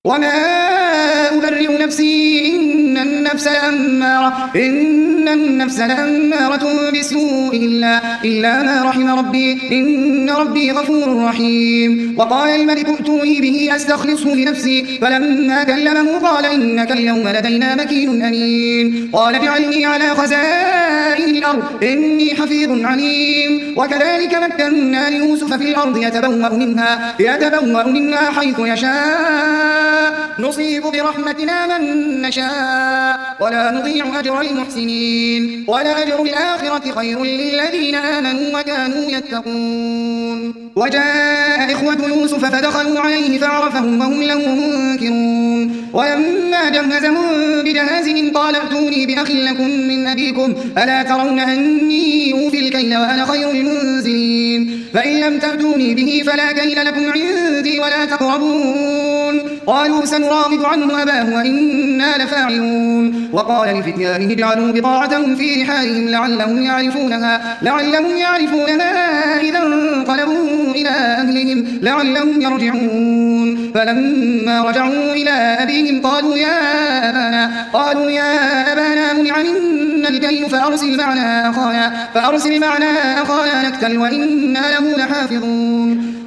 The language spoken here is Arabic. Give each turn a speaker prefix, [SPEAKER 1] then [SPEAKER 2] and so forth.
[SPEAKER 1] وما أبرئ نفسي إن النفس لأمارة بالسوء إلا ما رحم ربي إن ربي غفور رحيم. وقال الملك ائتوني به أستخلصه لنفسي فلما كلمه قال إنك اليوم لدينا مكين أمين. قال اجعلني على خزائن الأرض إني حفيظ عليم. وكذلك مكنا ليوسف في الأرض يتبوأ منها حيث يشاء نصيب برحمتنا من نشاء ولا نضيع أجر المحسنين ولأجر الآخرة خير للذين آمنوا وكانوا يتقون. وجاء إخوة يوسف فدخلوا عليه فعرفهم وهم له منكرون. ولما جهزهم بجهازهم قال ائتوني بأخ لكم من أبيكم ألا ترون أني أوفي الكيل وأنا خير المنزلين فإن لم تأتوني به فلا كيل لكم عندي ولا تقربون. قالوا سنراود عنه أباه وإنا لفاعلون. وقال لفتيانه اجعلوا بضاعتهم في رحالهم لعلهم يعرفونها إذا انقلبوا إلى أهلهم لعلهم يرجعون. فلما رجعوا إلى أبيهم قالوا يا أبانا منع منا الكيل فأرسل معنا أخانا نكتل وإنا له لحافظون.